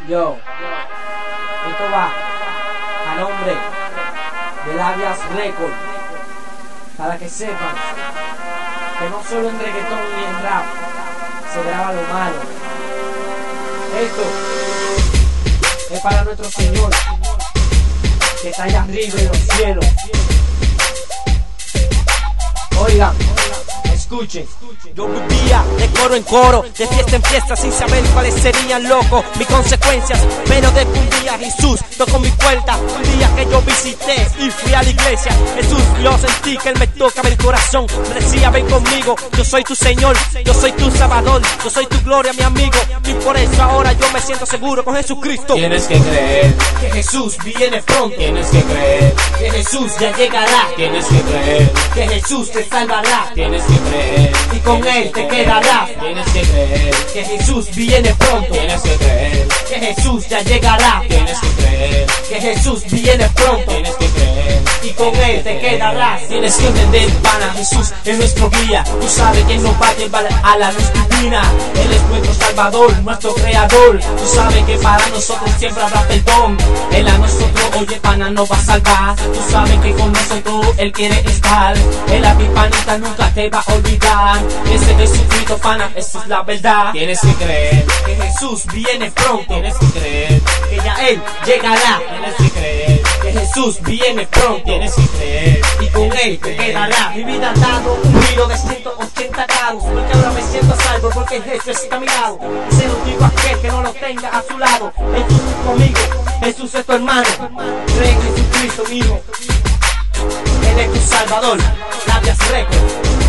Yo, esto va a nombre de Labias Record, para que sepan que no solo en reggaetón ni en rap se graba lo malo. Esto es para nuestro Señor que está allá arriba en los cielos. Oigan, escuchen. Yo vivía de coro en coro, de fiesta en fiesta, sin saber cuáles serían, loco, mis consecuencias. Menos de que un día Jesús tocó mi puerta, un día que yo visité y fui a la iglesia. Jesús, yo sentí que Él me tocaba el corazón, me decía: ven conmigo, yo soy tu Señor, yo soy tu Salvador, yo soy tu gloria, mi amigo. Y por eso ahora yo me siento seguro con Jesucristo. Tienes que creer que Jesús viene pronto, tienes que creer que Jesús ya llegará, tienes que creer que Jesús te salvará tienes que creer y con Él te quedarás. tienes que creer Que Jesús viene pronto, tienes que creer que Jesús ya llegará, tienes que creer que Jesús viene pronto tienes que creer y con Él te quedarás. Tienes que entender, pana, Jesús es nuestro guía. Tú sabes que nos va a llevar a la luz divina. Él es nuestro Salvador, nuestro Creador. Tú sabes que para nosotros siempre habrá perdón. Él a nosotros, oye, pana, nos va a salvar. Tú sabes que con nosotros Él quiere estar. Él a mi panita nunca te va a olvidar. Ese Jesucristo, pana, esa es la verdad. Tienes que creer Que Jesús viene pronto, tienes que creer que ya Él llegará, tienes que creer que Jesús viene pronto tienes que creer y con Él te quedará. Mi vida ha dado un giro de 180 grados, porque ahora me siento a salvo, porque Jesús está a mi lado. Se lo digo a aquel que no lo tenga a su lado. Jesús es tu amigo, Jesús es tu hermano. Cree en Jesucristo, mi hijo. Él es tu Salvador. Labias Record.